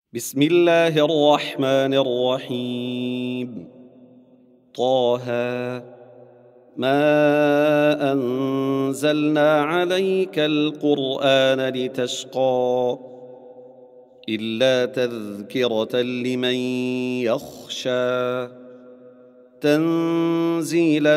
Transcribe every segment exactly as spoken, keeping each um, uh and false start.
بسم الله الرحمن الرحيم. طه ما أنزلنا عليك القرآن لتشقى إلا تذكرة لمن يخشى تنزيلا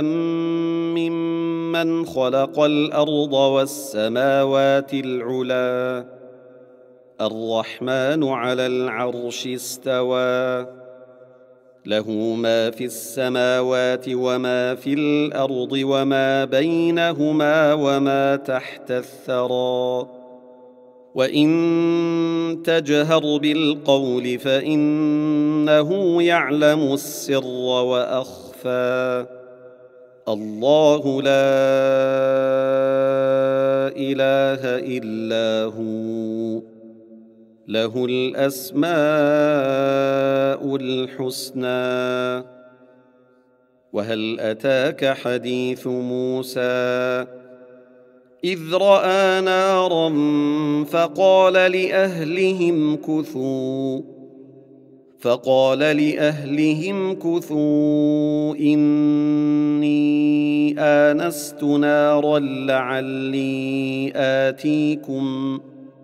ممن خلق الأرض والسماوات العلى الرحمن على العرش استوى له ما في السماوات وما في الأرض وما بينهما وما تحت الثرى وإن تجهر بالقول فإنه يعلم السر وأخفى الله لا إله إلا هو له الأسماء الحسنى. وهل أتاك حديث موسى إذ رأى نارا فقال لأهلهم كثوا فقال لأهلهم كثوا إني آنست نارا لعلي آتيكم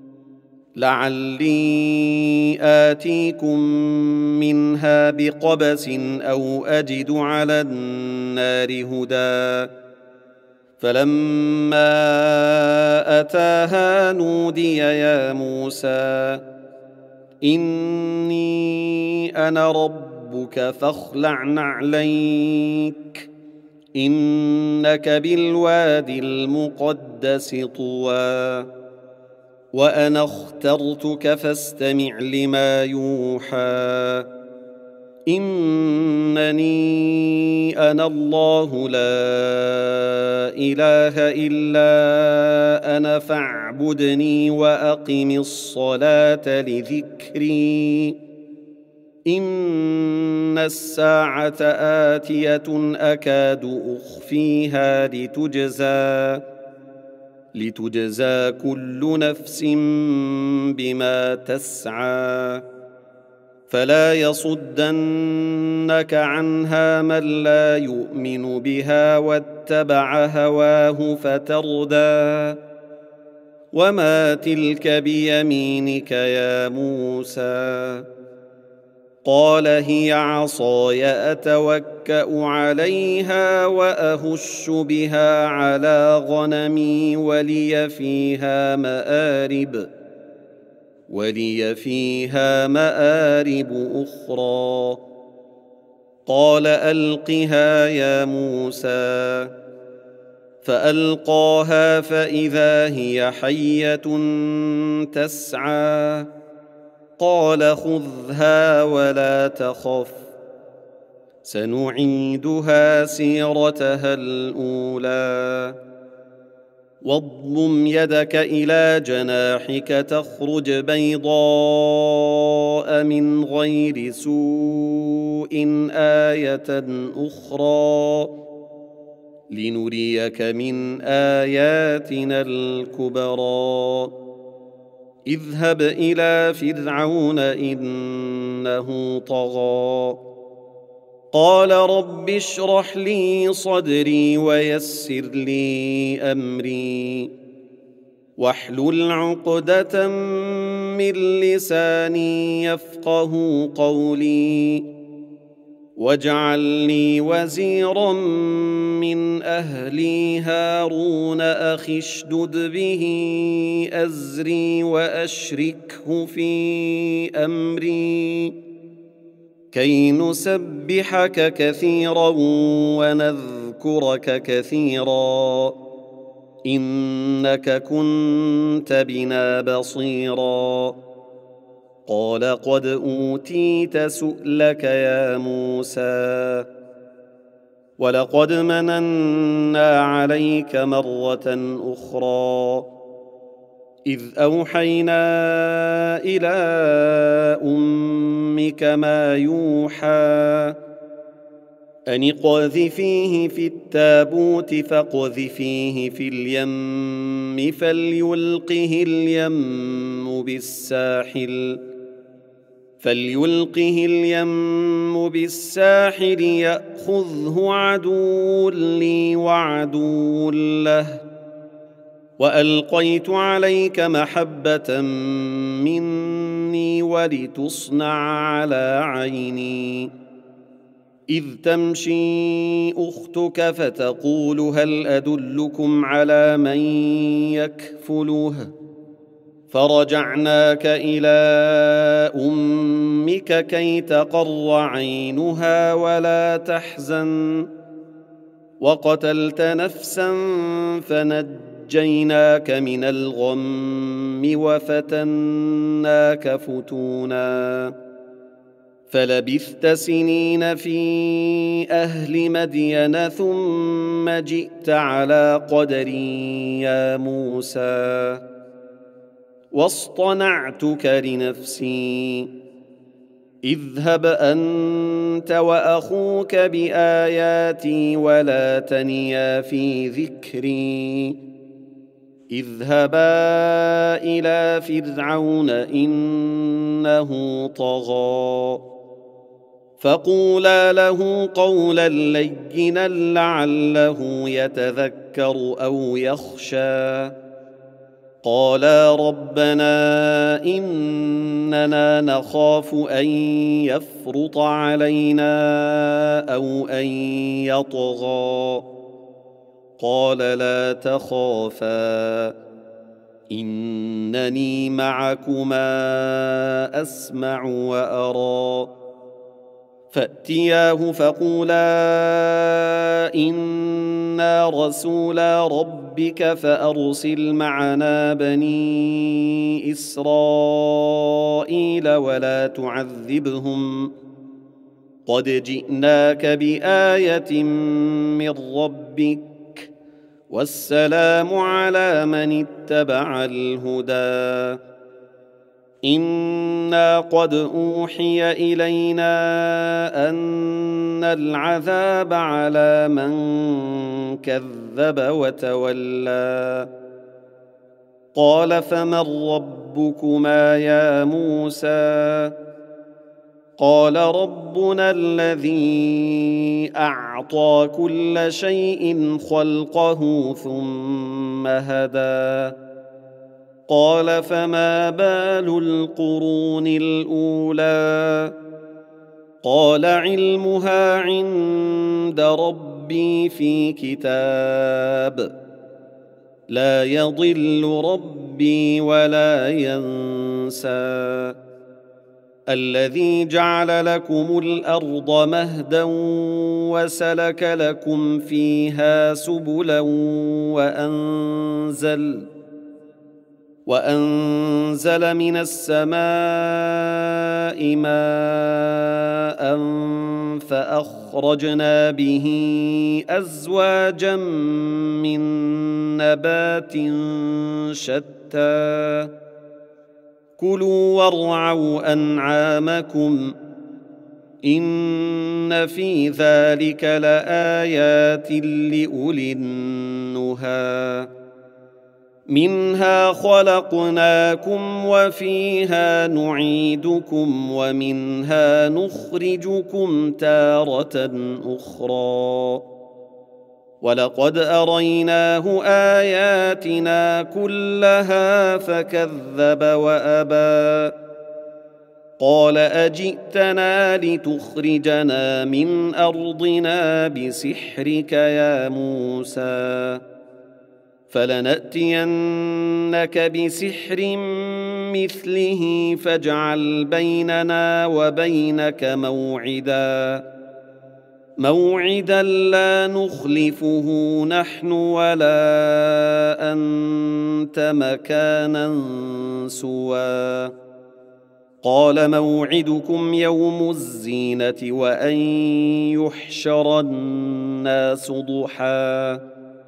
لعلي آتيكم منها بقبس أو أجد على النار هدى فلما أتاها نودي يا موسى إني أنا ربك فاخلع نعليك إنك بالوادي المقدس طوى وأنا اخترتك فاستمع لما يوحى إنني أنا الله لا إله إلا أنا فاعبدني وأقم الصلاة لذكري إن الساعة آتية أكاد أخفيها لتجزى لتجزى كل نفس بما تسعى فلا يصدنك عنها من لا يؤمن بها واتبع هواه فتردى وما تلك بيمينك يا موسى قال هي عصاي أتوكأ عليها وأهش بها على غنمي ولي فيها مآرب ولي فيها مآرب أخرى قال ألقها يا موسى فألقاها فإذا هي حية تسعى قال خذها ولا تخف سنعيدها سيرتها الأولى واضمم يدك إلى جناحك تخرج بيضاء من غير سوء آية أخرى لنريك من آياتنا الكبرى اذهب إلى فرعون إنه طغى قال رب اشرح لي صدري ويسر لي أمري واحلل عقدة من لساني يفقه قولي واجعل لي وزيرا من أهلي هارون أخي اشدد به أزري وأشركه في أمري كي نسبحك كثيرا ونذكرك كثيرا إنك كنت بنا بصيرا قال قد أوتيت سؤلك يا موسى ولقد مننا عليك مرة أخرى إذ أوحينا إلى أمك ما يوحى أن اقذفيه في التابوت فاقذفيه في اليم فليلقه اليم بالساحل فليلقه اليم بالساحل يأخذه عدو لي وعدو له، وألقيت عليك محبة مني ولتصنع على عيني. إذ تمشي أختك فتقول هل أدلكم على من يكفله، فرجعناك إلى أمك كي تقر عينها ولا تحزن، وقتلت نفسا فنجيناك من الغم وفتناك فتونا، فلبثت سنين في أهل مدين ثم جئت على قدري يا موسى، واصطنعتك لنفسي. اذهب أنت وأخوك بآياتي ولا تنيا في ذكري، اذهبا إلى فرعون إنه طغى، فقولا له قولا لينا لعله يتذكر أو يخشى. قالا ربنا إننا نخاف أن يفرط علينا أو أن يطغى. قال لا تخافا إنني معكما أسمع وأرى. فأتياه فقولا إنا رسولا ربك فأرسل معنا بني إسرائيل ولا تعذبهم، قد جئناك بآية من ربك، والسلام على من اتبع الهدى. إنا قد أوحي إلينا أن العذاب على من كذب وتولى. قال فمن ربكما يا موسى؟ قال ربنا الذي أعطى كل شيء خلقه ثم هدى. قال فما بال القرون الأولى؟ قال علمها عند ربي في كتاب، لا يضل ربي ولا ينسى. الذي جعل لكم الأرض مهدا وسلك لكم فيها سبلا وأنزل وأنزل من السماء ماء فأخرجنا به أزواجا من نبات شتى، كلوا وارعوا أنعامكم إن في ذلك لآيات لأولي النهى. منها خلقناكم وفيها نعيدكم ومنها نخرجكم تارة أخرى. ولقد أريناه آياتنا كلها فكذب وأبى. قال أجئتنا لتخرجنا من أرضنا بسحرك يا موسى، فلنأتينك بسحر مثله فاجعل بيننا وبينك موعدا موعدا لا نخلفه نحن ولا أنت مكانا سوى. قال موعدكم يوم الزينة وأن يحشر الناس ضحى.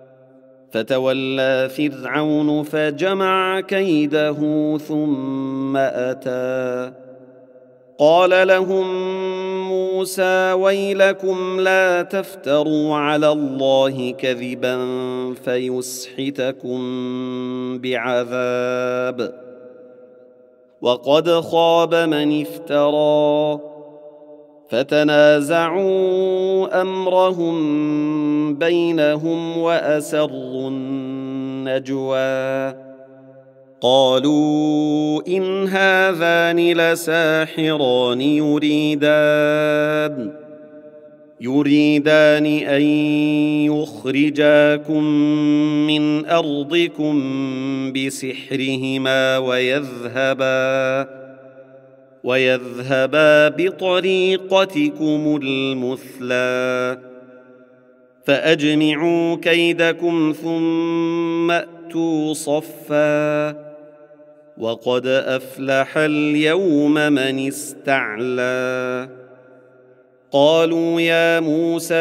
فتولى فرعون فجمع كيده ثم أتى. قال لهم موسى ويلكم لا تفتروا على الله كذبا فيسحتكم بعذاب. وقد خاب من افترى فتنازعوا أمرهم بينهم وأسروا النجوى قالوا إن هذان لساحران يريدان يريدان أن يخرجاكم من أرضكم بسحرهما ويذهبا ويذهبا بطريقتكم المثلى فأجمعوا كيدكم ثم أتوا صفا وقد أفلح اليوم من استعلى قالوا يا موسى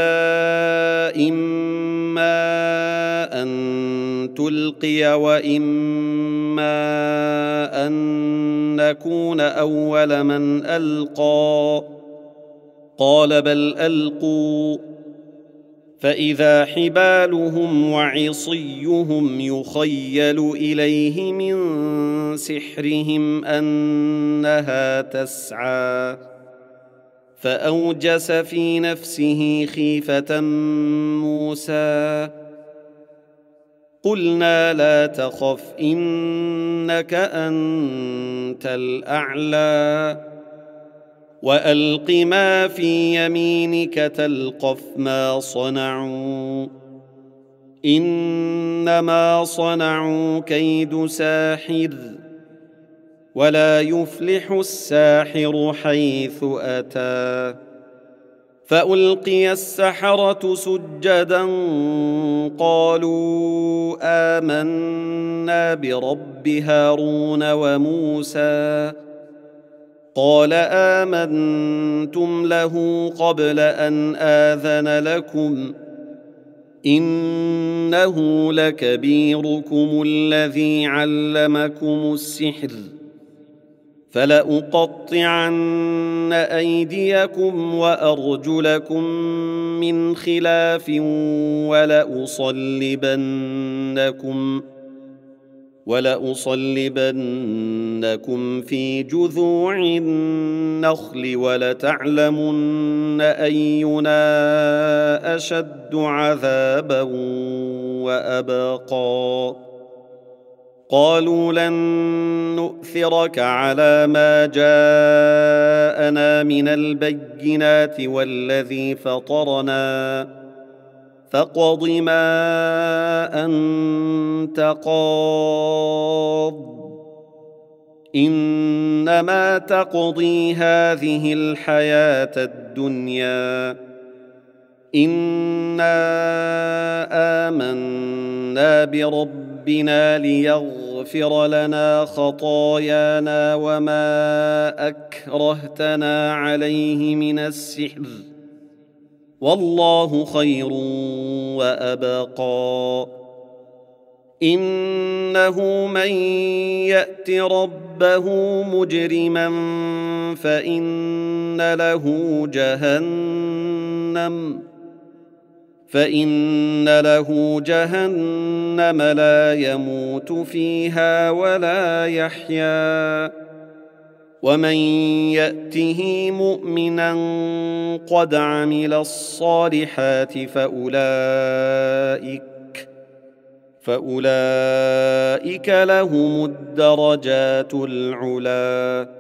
إما أن تلقي وإما أن نكون أول من ألقى قال بل ألقوا فإذا حبالهم وعصيهم يخيل إليه من سحرهم أنها تسعى فأوجس في نفسه خيفة موسى قلنا لا تخف إنك أنت الأعلى وألق ما في يمينك تلقف ما صنعوا إنما صنعوا كيد ساحر ولا يفلح الساحر حيث أتى فألقي السحرة سجدا قالوا آمنا برب هارون وموسى قال آمنتم له قبل أن آذن لكم إنه لكبيركم الذي علمكم السحر فلأقطعن أيديكم وأرجلكم من خلاف ولأصلبنكم ولأصلبنكم في جذوع النخل ولتعلمن أينا أشد عذابا وأبقى قالوا لن نؤثرك على ما جاءنا من البينات والذي فطرنا فاقض ما أنت قاض إنما تقضي هذه الحياة الدنيا إنا آمنا بربنا ليغفر لنا خطايانا وما أكرهتنا عليه من السحر والله خير وأبقى إنه من يأت ربه مجرما فإن له جهنم فإن له جهنم لا يموت فيها ولا يحيا ومن يأته مؤمنا قد عمل الصالحات فأولئك فأولئك لهم الدرجات العلى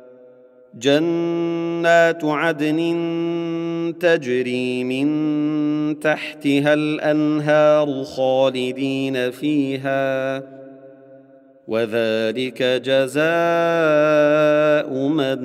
جنات عدن تجري من تحتها الأنهار خالدين فيها وذلك جزاء من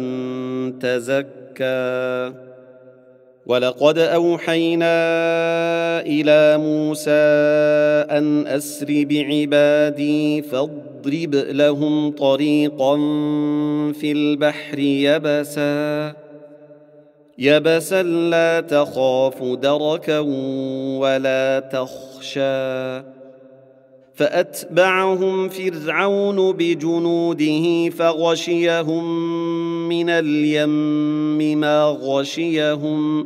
تزكى ولقد أوحينا إلى موسى أن أسر بعبادي فاضرب لهم طريقا في البحر يبسا يبسا لا تخاف دركا ولا تخشى فأتبعهم فرعون بجنوده فغشيهم من اليم ما غشيهم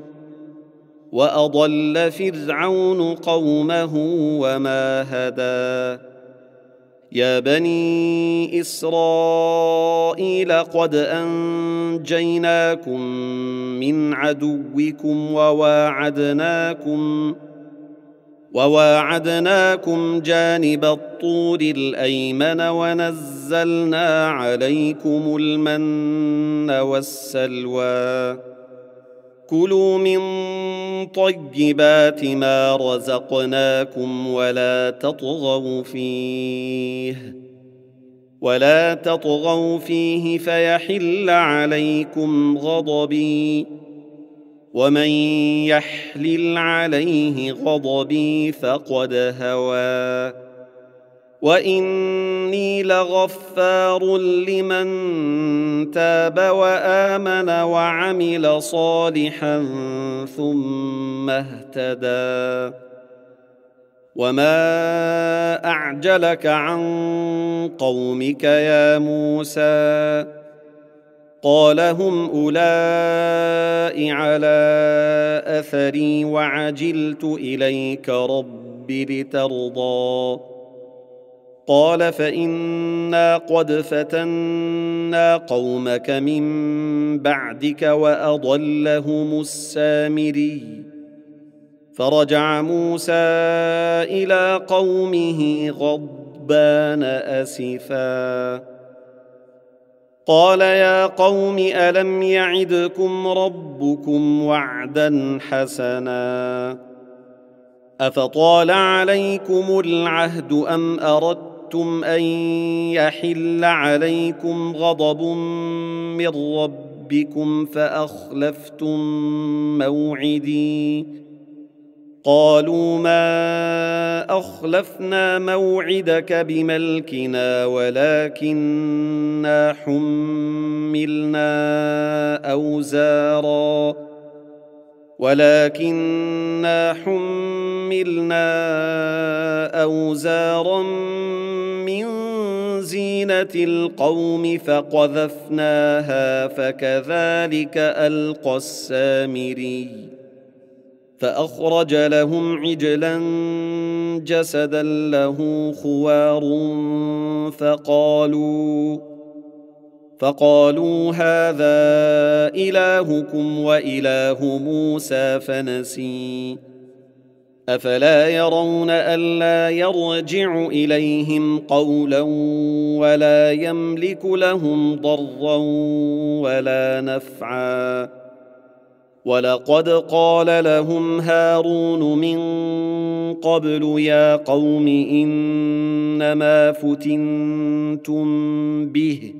وأضل فرعون قومه وما هدى يا بني إسرائيل قد أنجيناكم من عدوكم وواعدناكم وواعدناكم جانب الطور الأيمن ونزلنا عليكم المن والسلوى كلوا من طيبات ما رزقناكم ولا تطغوا فيه ولا تطغوا فيه فيحل عليكم غضبي ومن يحلل عليه غضبي فقد هوى وإني لغفار لمن تاب وآمن وعمل صالحا ثم اهتدى وما أعجلك عن قومك يا موسى قال هم أولئك على أثري وعجلت إليك رب لترضى قال فإنا قد فتنا قومك من بعدك وأضلهم السامري فرجع موسى إلى قومه غضبان أسفا قال يا قوم ألم يعدكم ربكم وعدا حسنا أفطال عليكم العهد أم أردتم أن يحل عليكم غضب من ربكم فأخلفتم موعدي قالوا ما أخلفنا موعدك بملكنا ولكننا حملنا أوزارا ولكننا حملنا أوزارا من زينة القوم فقذفناها فكذلك ألقى السامري فأخرج لهم عجلا جسدا له خوار فقالوا فقالوا هذا إلهكم وإله موسى فنسي أفلا يرون ألا يرجع إليهم قولا ولا يملك لهم ضرا ولا نفعا ولقد قال لهم هارون من قبل يا قوم إنما فتنتم به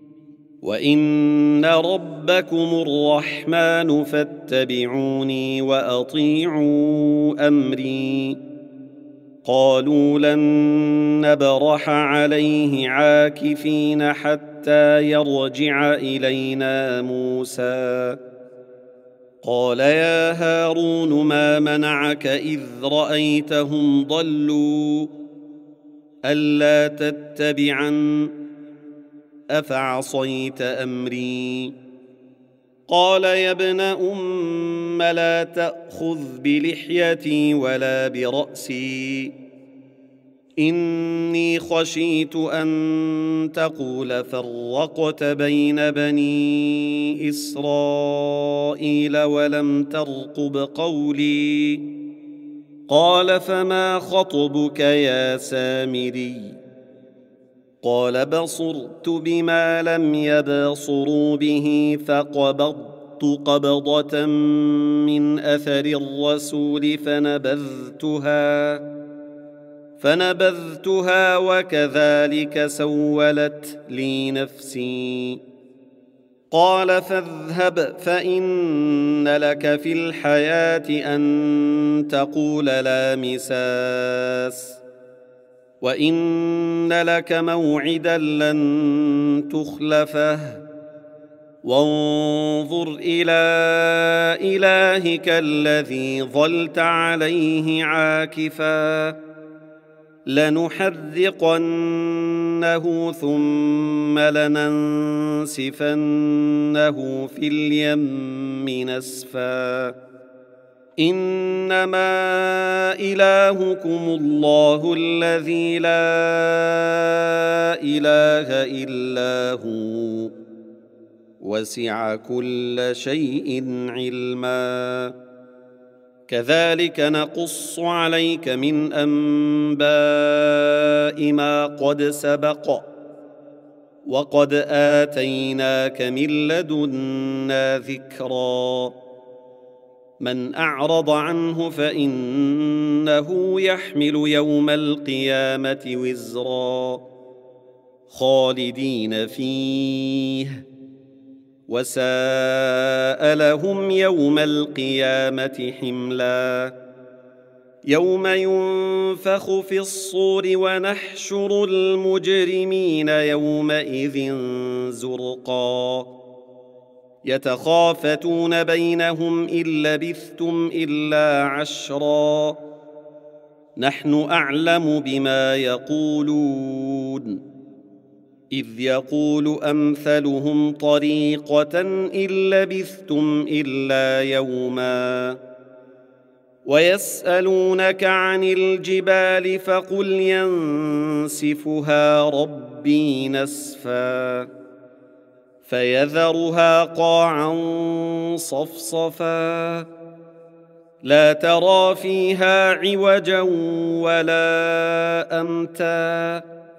وإن ربكم الرحمن فاتبعوني وأطيعوا أمري قالوا لن نبرح عليه عاكفين حتى يرجع إلينا موسى قال يا هارون ما منعك إذ رأيتهم ضلوا ألا تتبعن أفعصيت أمري قال يا ابن أم لا تأخذ بلحيتي ولا برأسي إني خشيت أن تقول فرقت بين بني إسرائيل ولم ترقب قولي قال فما خطبك يا سامري قال بصرت بما لم يبصروا به فقبضت قبضة من أثر الرسول فنبذتها فنبذتها وكذلك سولت لي نفسي قال فاذهب فإن لك في الحياة أن تقول لا مساس وإن لك موعدا لن تخلفه وانظر إلى إلهك الذي ظلت عليه عاكفا لنحرقنه ثم لننسفنه في اليم نسفا إنما إلهكم الله الذي لا إله إلا هو وسع كل شيء علما كذلك نقص عليك من أنباء ما قد سبق وقد آتيناك من لدنا ذكرا من أعرض عنه فإنه يحمل يوم القيامة وزرا خالدين فيه وساء لهم يوم القيامة حملا يوم ينفخ في الصور ونحشر المجرمين يومئذ زرقا يتخافتون بينهم إن لبثتم إلا عشرا نحن أعلم بما يقولون إذ يقول أمثلهم طريقة إن لبثتم إلا يوما ويسألونك عن الجبال فقل ينسفها ربي نسفا فيذرها قاعا صفصفا لا ترى فيها عوجا ولا أمتا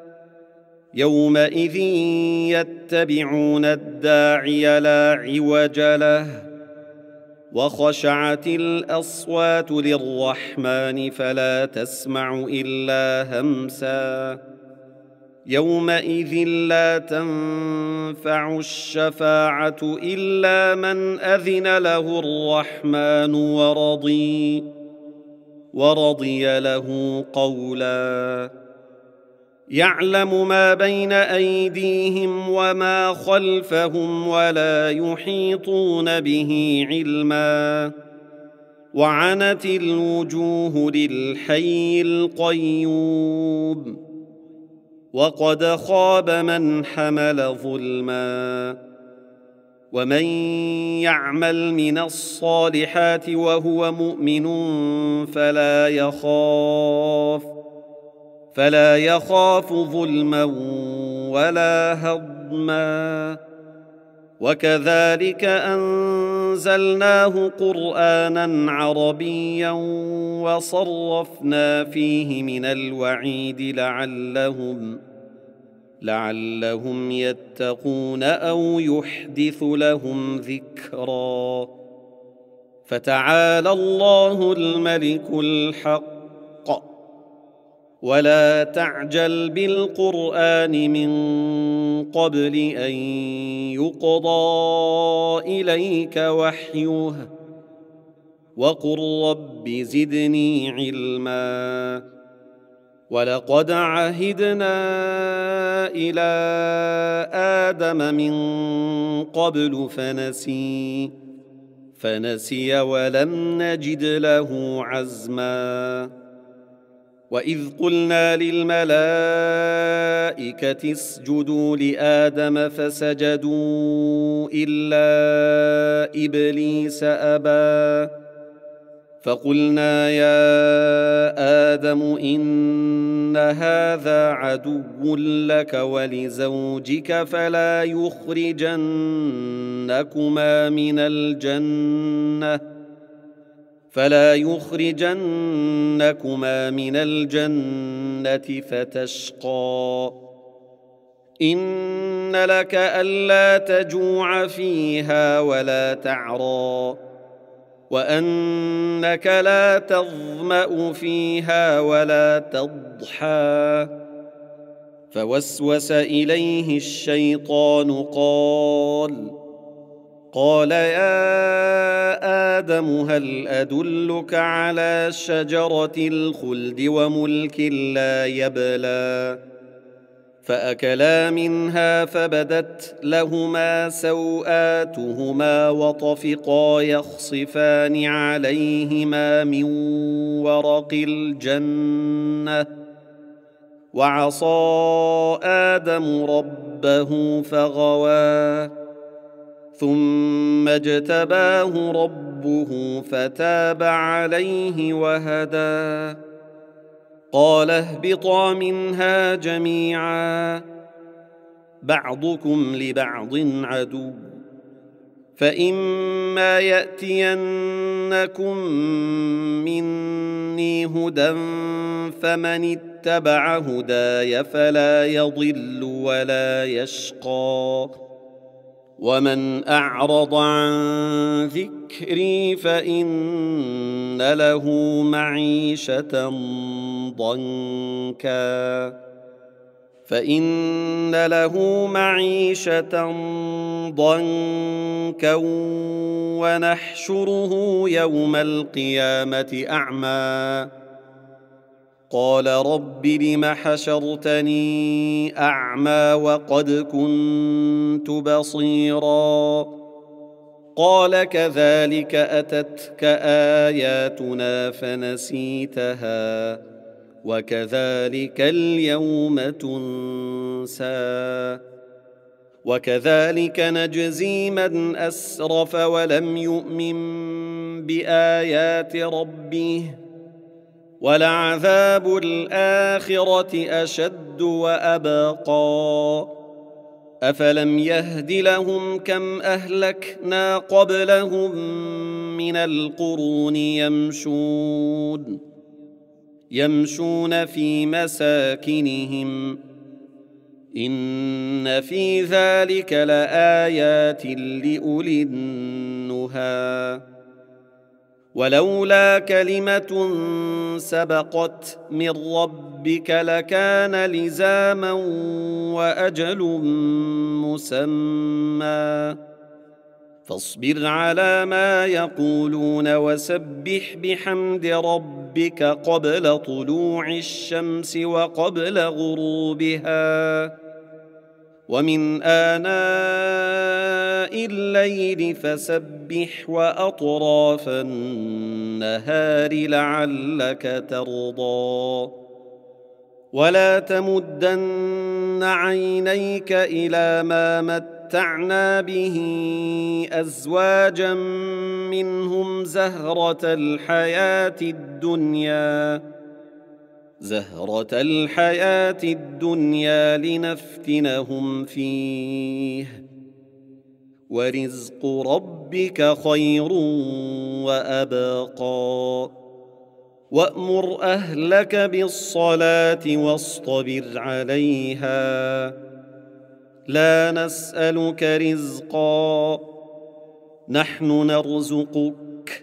يومئذ يتبعون الداعي لا عوج له وخشعت الأصوات للرحمن فلا تسمع إلا همسا يومئذ لا تنفع الشفاعة إلا من أذن له الرحمن ورضي ورضي له قولا يعلم ما بين أيديهم وما خلفهم ولا يحيطون به علما وعنت الوجوه للحي القيوم وقد خاب من حمل ظلما ومن يعمل من الصالحات وهو مؤمن فلا يخاف فلا يخاف ظلما ولا هضما وكذلك أنزلناه قرآنا عربيا وصرفنا فيه من الوعيد لعلهم لعلهم يتقون أو يحدث لهم ذكرا فتعالى الله الملك الحق ولا تعجل بالقرآن من قبل أن يقضى إليك وحيه وقل رب زدني علما ولقد عهدنا إلى آدم من قبل فنسي فنسي ولم نجد له عزما وإذ قلنا للملائكة اسجدوا لآدم فسجدوا إلا إبليس أبى فقلنا يا آدم إن هذا عدو لك ولزوجك فلا يخرجنكما من الجنة فلا يخرجنكما من الجنة فتشقى إن لك ألا تجوع فيها ولا تعرى وأنك لا تظمأ فيها ولا تضحى فوسوس إليه الشيطان قال قال يا آدم هل أدلك على شجرة الخلد وملك لا يبلى فأكلا منها فبدت لهما سوآتهما وطفقا يخصفان عليهما من ورق الجنة وعصى آدم ربه فغوى ثم اجتباه ربه ربه فتاب عليه وهدى. قال اهبطا منها جميعا بعضكم لبعض عدو، فإما يأتينكم مني هدى فمن اتبع هداي فلا يضل ولا يشقى، ومن أعرض عن ذكري فإن له معيشة ضنكا فإن له معيشة ضنكا ونحشره يوم القيامة أعمى. قال رب لم حشرتني أعمى وقد كنت بصيرا. قال كذلك أتتك آياتنا فنسيتها وكذلك اليوم تنسى. وكذلك نجزي من أسرف ولم يؤمن بآيات ربه، ولعذاب الآخرة أشد وأبقى. أفلم يهد لهم كم أهلكنا قبلهم من القرون يمشون يمشون في مساكنهم إن في ذلك لآيات لأولي النهى. ولولا كلمة سبقت من ربك لكان لزاما وأجل مسمى. فاصبر على ما يقولون وسبح بحمد ربك قبل طلوع الشمس وقبل غروبها ومن آناء الليل فسبح وأطراف النهار لعلك ترضى. ولا تمدن عينيك إلى ما متعنا به أزواجا منهم زهرة الحياة الدنيا زهرة الحياة الدنيا لنفتنهم فيه ورزق ربك خير وأبقى. وأمر أهلك بالصلاة واصطبر عليها لا نسألك رزقا نحن نرزقك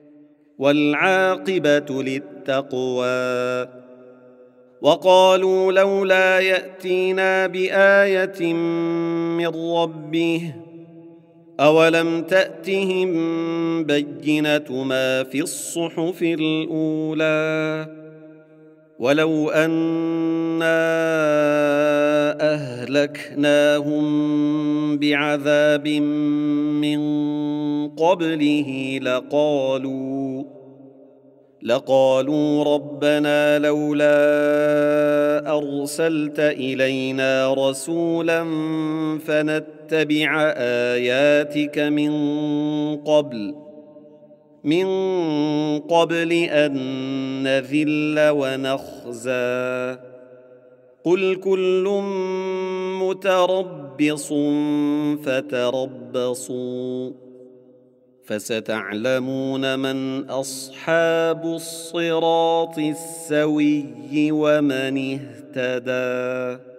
والعاقبة للتقوى. وقالوا لولا يأتينا بآية من ربه أولم تأتهم بينة ما في الصحف الأولى ولو أنا أهلكناهم بعذاب من قبله لقالوا لقالوا ربنا لولا أرسلت إلينا رسولا فنتبع آياتك من قبل من قبل أن نذل ونخزى. قل كل متربص فتربصوا فستعلمون من أصحاب الصراط السوي ومن اهتدى.